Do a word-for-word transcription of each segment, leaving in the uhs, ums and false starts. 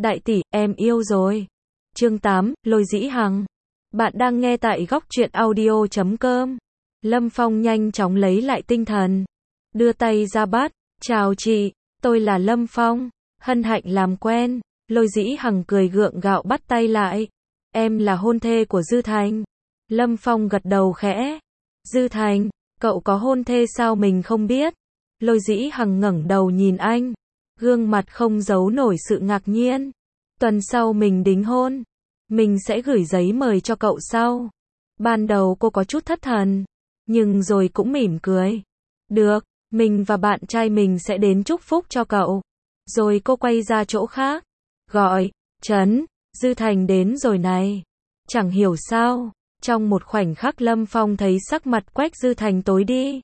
Đại tỷ, em yêu rồi. Chương tám, Lôi Dĩ Hằng. Bạn đang nghe tại góc truyện audio chấm com. Lâm Phong nhanh chóng lấy lại tinh thần. Đưa tay ra bắt. Chào chị, tôi là Lâm Phong. Hân hạnh làm quen. Lôi Dĩ Hằng cười gượng gạo bắt tay lại. Em là hôn thê của Dư Thành. Lâm Phong gật đầu khẽ. Dư Thành, cậu có hôn thê sao mình không biết? Lôi Dĩ Hằng ngẩng đầu nhìn anh. Gương mặt không giấu nổi sự ngạc nhiên. Tuần sau mình đính hôn. Mình sẽ gửi giấy mời cho cậu sau. Ban đầu cô có chút thất thần. Nhưng rồi cũng mỉm cười. Được, mình và bạn trai mình sẽ đến chúc phúc cho cậu. Rồi cô quay ra chỗ khác. Gọi, Trấn, Dư Thành đến rồi này. Chẳng hiểu sao. Trong một khoảnh khắc Lâm Phong thấy sắc mặt Quách Dư Thành tối đi.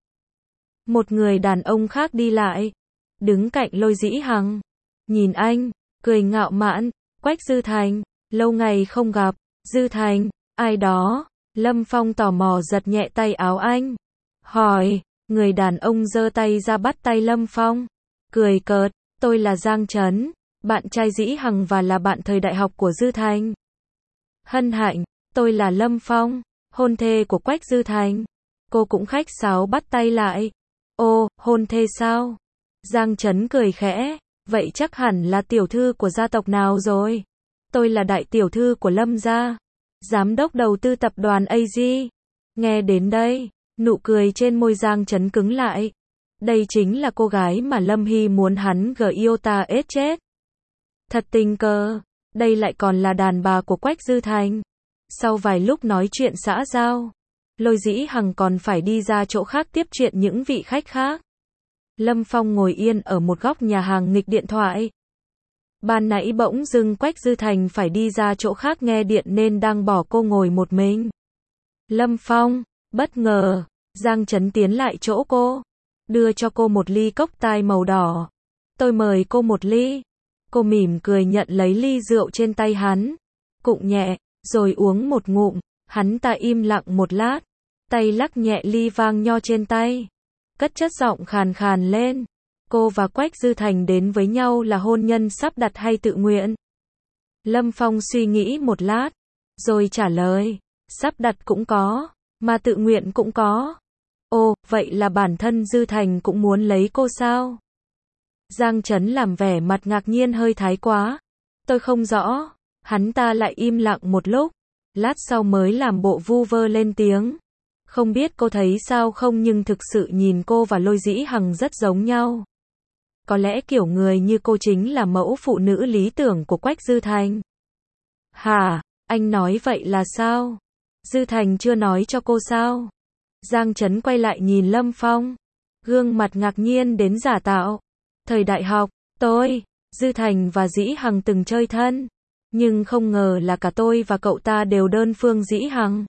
Một người đàn ông khác đi lại. Đứng cạnh Lôi Dĩ Hằng. Nhìn anh, cười ngạo mạn. Quách Dư Thành, lâu ngày không gặp. Dư Thành, ai đó? Lâm Phong tò mò giật nhẹ tay áo anh. Hỏi, người đàn ông giơ tay ra bắt tay Lâm Phong. Cười cợt, tôi là Giang Trấn, bạn trai Dĩ Hằng và là bạn thời đại học của Dư Thành. Hân hạnh, tôi là Lâm Phong, hôn thê của Quách Dư Thành. Cô cũng khách sáo bắt tay lại. Ô, hôn thê sao? Giang Trấn cười khẽ, vậy chắc hẳn là tiểu thư của gia tộc nào rồi? Tôi là đại tiểu thư của Lâm gia, giám đốc đầu tư tập đoàn a giê. Nghe đến đây, nụ cười trên môi Giang Trấn cứng lại. Đây chính là cô gái mà Lâm Hy muốn hắn gờ yêu ta ết chết. Thật tình cờ, đây lại còn là đàn bà của Quách Dư Thành. Sau vài lúc nói chuyện xã giao, Lôi Dĩ Hằng còn phải đi ra chỗ khác tiếp chuyện những vị khách khác. Lâm Phong ngồi yên ở một góc nhà hàng nghịch điện thoại. Ban nãy bỗng dưng Quách Dư Thành phải đi ra chỗ khác nghe điện nên đang bỏ cô ngồi một mình. Lâm Phong, bất ngờ, Giang Trấn tiến lại chỗ cô, đưa cho cô một ly cốc tai màu đỏ. Tôi mời cô một ly. Cô mỉm cười nhận lấy ly rượu trên tay hắn, cụng nhẹ, rồi uống một ngụm. Hắn ta im lặng một lát, tay lắc nhẹ ly vang nho trên tay, cất chất giọng khàn khàn lên. Cô và Quách Dư Thành đến với nhau là hôn nhân sắp đặt hay tự nguyện? Lâm Phong suy nghĩ một lát, rồi trả lời, sắp đặt cũng có, mà tự nguyện cũng có. Ồ, vậy là bản thân Dư Thành cũng muốn lấy cô sao? Giang Trấn làm vẻ mặt ngạc nhiên hơi thái quá. Tôi không rõ. Hắn ta lại im lặng một lúc, lát sau mới làm bộ vu vơ lên tiếng. Không biết cô thấy sao không nhưng thực sự nhìn cô và Lôi Dĩ Hằng rất giống nhau. Có lẽ kiểu người như cô chính là mẫu phụ nữ lý tưởng của Quách Dư Thành. Hả, anh nói vậy là sao? Dư Thành chưa nói cho cô sao? Giang Trấn quay lại nhìn Lâm Phong, gương mặt ngạc nhiên đến giả tạo. Thời đại học, tôi, Dư Thành và Dĩ Hằng từng chơi thân, nhưng không ngờ là cả tôi và cậu ta đều đơn phương Dĩ Hằng.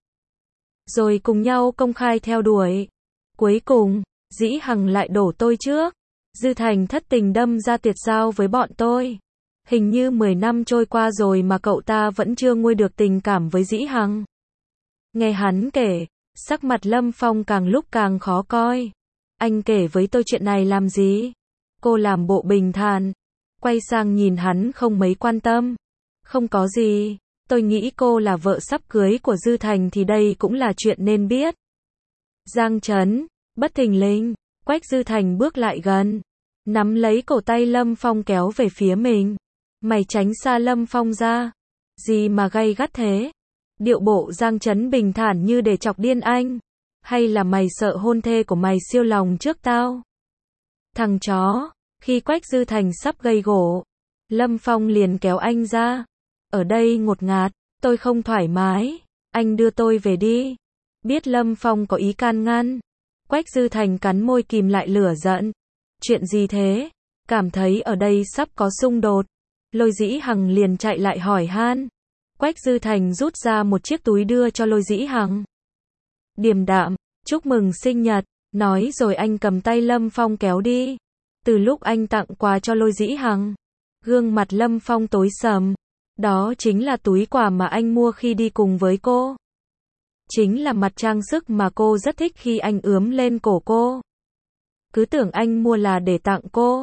Rồi cùng nhau công khai theo đuổi. Cuối cùng, Dĩ Hằng lại đổ tôi trước. Dư Thành thất tình đâm ra tuyệt giao với bọn tôi. Hình như mười năm trôi qua rồi mà cậu ta vẫn chưa nguôi được tình cảm với Dĩ Hằng. Nghe hắn kể, sắc mặt Lâm Phong càng lúc càng khó coi. Anh kể với tôi chuyện này làm gì? Cô làm bộ bình thản, quay sang nhìn hắn không mấy quan tâm. Không có gì, tôi nghĩ cô là vợ sắp cưới của Dư Thành thì đây cũng là chuyện nên biết. Giang Trấn, bất thình lình, Quách Dư Thành bước lại gần, nắm lấy cổ tay Lâm Phong kéo về phía mình. Mày tránh xa Lâm Phong ra. Gì mà gay gắt thế? Điệu bộ Giang Trấn bình thản như để chọc điên anh. Hay là mày sợ hôn thê của mày siêu lòng trước tao? Thằng chó, khi Quách Dư Thành sắp gây gổ, Lâm Phong liền kéo anh ra. Ở đây ngột ngạt, tôi không thoải mái, anh đưa tôi về đi. Biết Lâm Phong có ý can ngăn, Quách Dư Thành cắn môi kìm lại lửa giận. Chuyện gì thế? Cảm thấy ở đây sắp có xung đột. Lôi Dĩ Hằng liền chạy lại hỏi han. Quách Dư Thành rút ra một chiếc túi đưa cho Lôi Dĩ Hằng. Điềm đạm, chúc mừng sinh nhật, nói rồi anh cầm tay Lâm Phong kéo đi. Từ lúc anh tặng quà cho Lôi Dĩ Hằng, gương mặt Lâm Phong tối sầm. Đó chính là túi quà mà anh mua khi đi cùng với cô. Chính là mặt trang sức mà cô rất thích khi anh ướm lên cổ cô. Cứ tưởng anh mua là để tặng cô.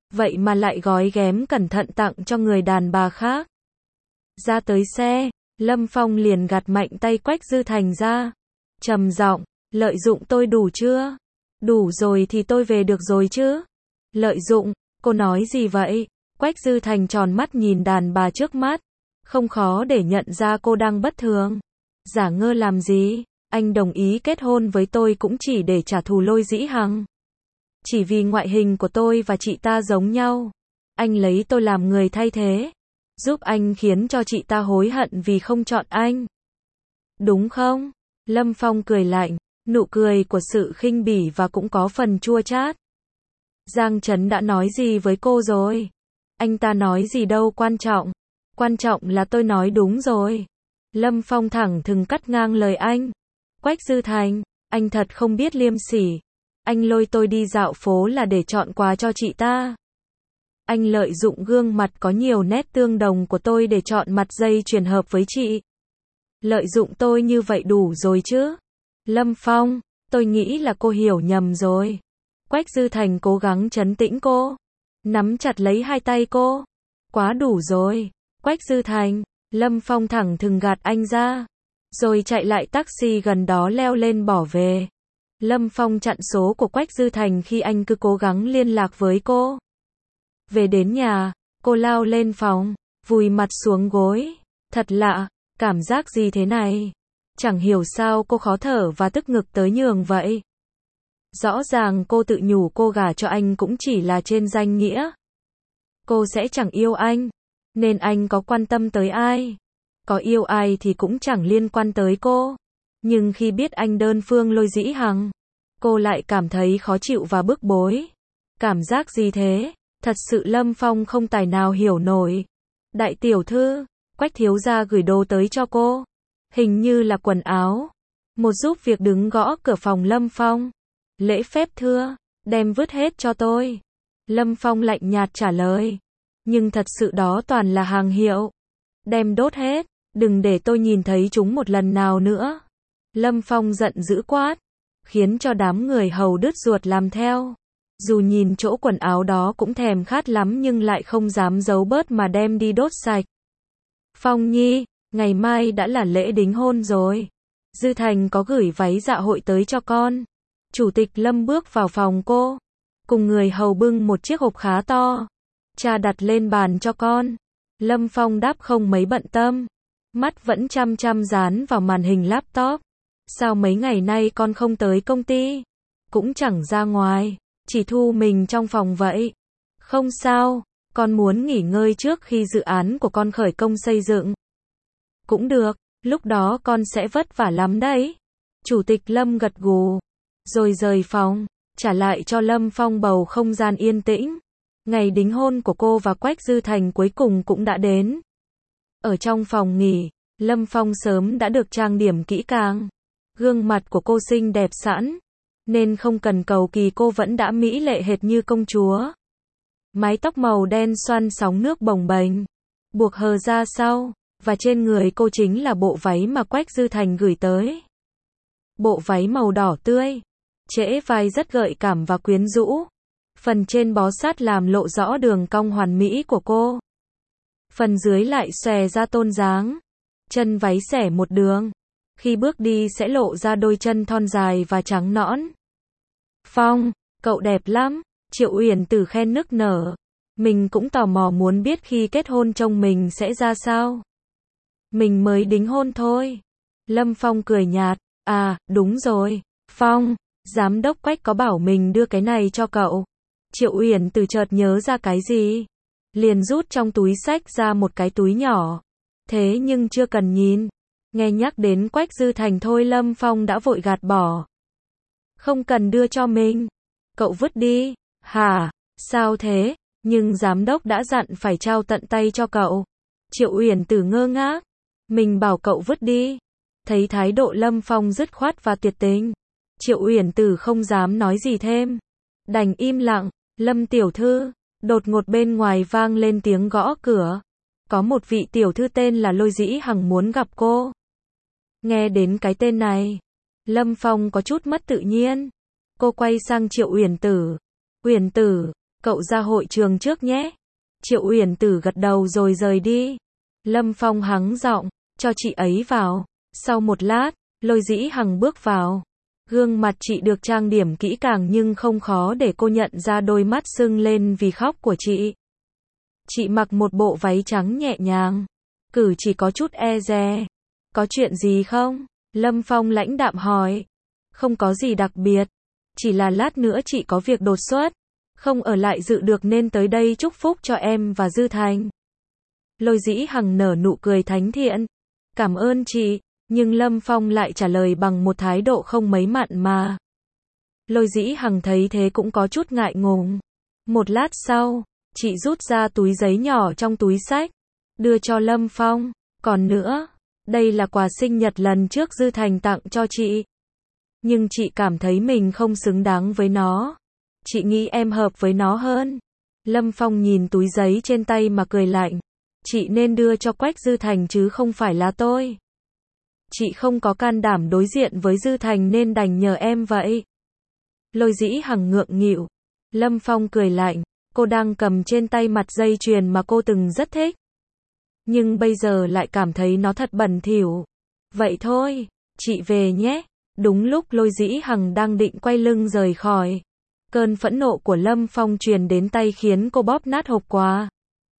vậy mà lại gói ghém cẩn thận tặng cho người đàn bà khác. Ra tới xe, Lâm Phong liền gạt mạnh tay Quách Dư Thành ra. Trầm giọng, lợi dụng tôi đủ chưa? Đủ rồi thì tôi về được rồi chứ? Lợi dụng, cô nói gì vậy? Quách Dư Thành tròn mắt nhìn đàn bà trước mắt. Không khó để nhận ra cô đang bất thường. Giả ngơ làm gì? Anh đồng ý kết hôn với tôi cũng chỉ để trả thù Lôi Dĩ Hằng. Chỉ vì ngoại hình của tôi và chị ta giống nhau. Anh lấy tôi làm người thay thế. Giúp anh khiến cho chị ta hối hận vì không chọn anh. Đúng không? Lâm Phong cười lạnh, nụ cười của sự khinh bỉ và cũng có phần chua chát. Giang Trấn đã nói gì với cô rồi? Anh ta nói gì đâu quan trọng. Quan trọng là tôi nói đúng rồi. Lâm Phong thẳng thừng cắt ngang lời anh. Quách Dư Thành, anh thật không biết liêm sỉ. Anh lôi tôi đi dạo phố là để chọn quà cho chị ta. Anh lợi dụng gương mặt có nhiều nét tương đồng của tôi để chọn mặt dây chuyền hợp với chị. Lợi dụng tôi như vậy đủ rồi chứ? Lâm Phong, tôi nghĩ là cô hiểu nhầm rồi. Quách Dư Thành cố gắng trấn tĩnh cô. Nắm chặt lấy hai tay cô. Quá đủ rồi. Quách Dư Thành, Lâm Phong thẳng thừng gạt anh ra. Rồi chạy lại taxi gần đó leo lên bỏ về. Lâm Phong chặn số của Quách Dư Thành khi anh cứ cố gắng liên lạc với cô. Về đến nhà, cô lao lên phòng, vùi mặt xuống gối. Thật lạ, cảm giác gì thế này? Chẳng hiểu sao cô khó thở và tức ngực tới nhường vậy. Rõ ràng cô tự nhủ cô gả cho anh cũng chỉ là trên danh nghĩa. Cô sẽ chẳng yêu anh, nên anh có quan tâm tới ai. Có yêu ai thì cũng chẳng liên quan tới cô. Nhưng khi biết anh đơn phương Lôi Dĩ Hằng, cô lại cảm thấy khó chịu và bức bối. Cảm giác gì thế? Thật sự Lâm Phong không tài nào hiểu nổi. Đại tiểu thư, Quách thiếu gia gửi đồ tới cho cô. Hình như là quần áo. Một giúp việc đứng gõ cửa phòng Lâm Phong. Lễ phép thưa, đem vứt hết cho tôi. Lâm Phong lạnh nhạt trả lời. Nhưng thật sự đó toàn là hàng hiệu. Đem đốt hết, đừng để tôi nhìn thấy chúng một lần nào nữa. Lâm Phong giận dữ quát, khiến cho đám người hầu đứt ruột làm theo. Dù nhìn chỗ quần áo đó cũng thèm khát lắm nhưng lại không dám giấu bớt mà đem đi đốt sạch. Phong Nhi, ngày mai đã là lễ đính hôn rồi. Dư Thành có gửi váy dạ hội tới cho con. Chủ tịch Lâm bước vào phòng cô, cùng người hầu bưng một chiếc hộp khá to. Cha đặt lên bàn cho con. Lâm Phong đáp không mấy bận tâm. Mắt vẫn chăm chăm dán vào màn hình laptop. Sao mấy ngày nay con không tới công ty? Cũng chẳng ra ngoài, chỉ thu mình trong phòng vậy. Không sao, con muốn nghỉ ngơi trước khi dự án của con khởi công xây dựng. Cũng được, lúc đó con sẽ vất vả lắm đấy. Chủ tịch Lâm gật gù, rồi rời phòng, trả lại cho Lâm Phong bầu không gian yên tĩnh. Ngày đính hôn của cô và Quách Dư Thành cuối cùng cũng đã đến. Ở trong phòng nghỉ, Lâm Phong sớm đã được trang điểm kỹ càng. Gương mặt của cô xinh đẹp sẵn, nên không cần cầu kỳ cô vẫn đã mỹ lệ hệt như công chúa. Mái tóc màu đen xoăn sóng nước bồng bềnh, buộc hờ ra sau, và trên người cô chính là bộ váy mà Quách Dư Thành gửi tới. Bộ váy màu đỏ tươi, trễ vai rất gợi cảm và quyến rũ. Phần trên bó sát làm lộ rõ đường cong hoàn mỹ của cô. Phần dưới lại xòe ra tôn dáng. Chân váy xẻ một đường. Khi bước đi sẽ lộ ra đôi chân thon dài và trắng nõn. Phong, cậu đẹp lắm. Triệu Uyển Tử khen nức nở. Mình cũng tò mò muốn biết khi kết hôn trông mình sẽ ra sao. Mình mới đính hôn thôi. Lâm Phong cười nhạt. À, đúng rồi. Phong, giám đốc Quách có bảo mình đưa cái này cho cậu. Triệu Uyển Tử chợt nhớ ra cái gì. Liền rút trong túi xách ra một cái túi nhỏ. Thế nhưng chưa cần nhìn. Nghe nhắc đến Quách Dư Thành thôi Lâm Phong đã vội gạt bỏ. Không cần đưa cho mình. Cậu vứt đi. Hả? Sao thế? Nhưng giám đốc đã dặn phải trao tận tay cho cậu. Triệu Uyển Tử ngơ ngác. Mình bảo cậu vứt đi. Thấy thái độ Lâm Phong dứt khoát và tuyệt tình. Triệu Uyển Tử không dám nói gì thêm. Đành im lặng. Lâm tiểu thư. Đột ngột bên ngoài vang lên tiếng gõ cửa. Có một vị tiểu thư tên là Lôi Dĩ Hằng muốn gặp cô. Nghe đến cái tên này, Lâm Phong có chút mất tự nhiên. Cô quay sang Triệu Uyển Tử. Uyển Tử, Cậu ra hội trường trước nhé. Triệu Uyển Tử gật đầu rồi rời đi. Lâm Phong hắng giọng, cho chị ấy vào. Sau một lát, Lôi Dĩ Hằng bước vào. Gương mặt chị được trang điểm kỹ càng nhưng không khó để cô nhận ra đôi mắt sưng lên vì khóc của chị. Chị mặc một bộ váy trắng nhẹ nhàng, cử chỉ có chút e dè. Có chuyện gì không? Lâm Phong lãnh đạm hỏi. Không có gì đặc biệt, chỉ là lát nữa chị có việc đột xuất, không ở lại dự được nên tới đây chúc phúc cho em và Dư Thành. Lôi Dĩ Hằng nở nụ cười thánh thiện. Cảm ơn chị, nhưng Lâm Phong lại trả lời bằng một thái độ không mấy mặn mà. Lôi Dĩ Hằng thấy thế cũng có chút ngại ngùng. Một lát sau, chị rút ra túi giấy nhỏ trong túi xách, đưa cho Lâm Phong. Còn nữa, đây là quà sinh nhật lần trước Dư Thành tặng cho chị. Nhưng chị cảm thấy mình không xứng đáng với nó. Chị nghĩ em hợp với nó hơn. Lâm Phong nhìn túi giấy trên tay mà cười lạnh. Chị nên đưa cho Quách Dư Thành chứ không phải là tôi. Chị không có can đảm đối diện với Dư Thành nên đành nhờ em vậy. Lôi Dĩ Hằng ngượng nghịu. Lâm Phong cười lạnh. Cô đang cầm trên tay mặt dây chuyền mà cô từng rất thích. Nhưng bây giờ lại cảm thấy nó thật bẩn thỉu. Vậy thôi, chị về nhé. Đúng lúc Lôi Dĩ Hằng đang định quay lưng rời khỏi. Cơn phẫn nộ của Lâm Phong truyền đến tay khiến cô bóp nát hộp quà.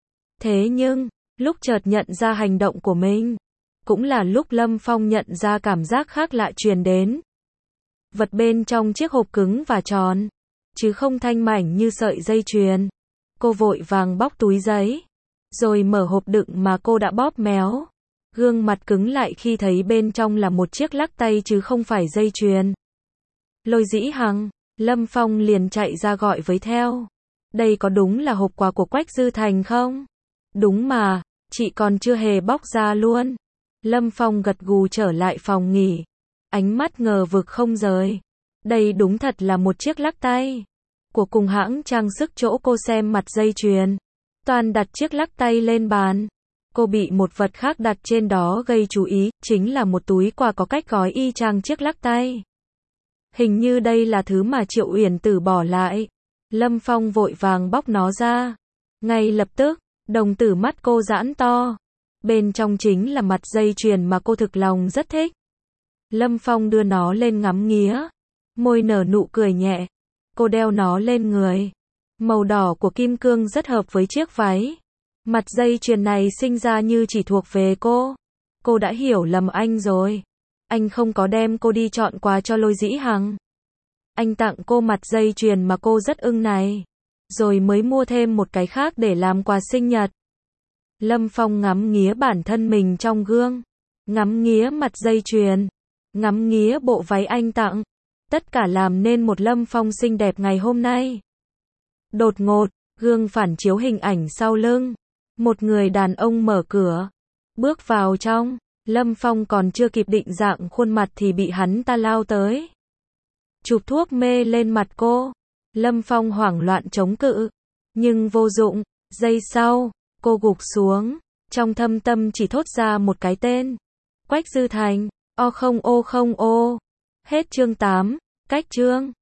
Thế nhưng, lúc chợt nhận ra hành động của mình, cũng là lúc Lâm Phong nhận ra cảm giác khác lạ truyền đến. Vật bên trong chiếc hộp cứng và tròn, chứ không thanh mảnh như sợi dây chuyền. Cô vội vàng bóc túi giấy, rồi mở hộp đựng mà cô đã bóp méo. Gương mặt cứng lại khi thấy bên trong là một chiếc lắc tay chứ không phải dây chuyền. Lôi Dĩ Hằng, Lâm Phong liền chạy ra gọi với theo. Đây có đúng là hộp quà của Quách Dư Thành không? Đúng mà, chị còn chưa hề bóc ra luôn. Lâm Phong gật gù trở lại phòng nghỉ. Ánh mắt ngờ vực không rời. Đây đúng thật là một chiếc lắc tay của cùng hãng trang sức chỗ cô xem mặt dây chuyền. Toàn đặt chiếc lắc tay lên bàn. Cô bị một vật khác đặt trên đó gây chú ý, chính là một túi quà có cách gói y chang chiếc lắc tay. Hình như đây là thứ mà Triệu Uyển Tử bỏ lại. Lâm Phong vội vàng bóc nó ra. Ngay lập tức, đồng tử mắt cô giãn to. Bên trong chính là mặt dây chuyền mà cô thực lòng rất thích. Lâm Phong đưa nó lên ngắm nghía. Môi nở nụ cười nhẹ. Cô đeo nó lên người. Màu đỏ của kim cương rất hợp với chiếc váy. Mặt dây chuyền này sinh ra như chỉ thuộc về cô. Cô đã hiểu lầm anh rồi. Anh không có đem cô đi chọn quà cho Lôi Dĩ Hằng. Anh tặng cô mặt dây chuyền mà cô rất ưng này. Rồi mới mua thêm một cái khác để làm quà sinh nhật. Lâm Phong ngắm nghía bản thân mình trong gương. Ngắm nghía mặt dây chuyền. Ngắm nghía bộ váy anh tặng. Tất cả làm nên một Lâm Phong xinh đẹp ngày hôm nay. Đột ngột, gương phản chiếu hình ảnh sau lưng. Một người đàn ông mở cửa. Bước vào trong. Lâm Phong còn chưa kịp định dạng khuôn mặt thì bị hắn ta lao tới. Chụp thuốc mê lên mặt cô. Lâm Phong hoảng loạn chống cự. Nhưng vô dụng. Giây sau, cô gục xuống. Trong thâm tâm chỉ thốt ra một cái tên. Quách Dư Thành. O không ô không ô. Hết chương tám. Cách chương.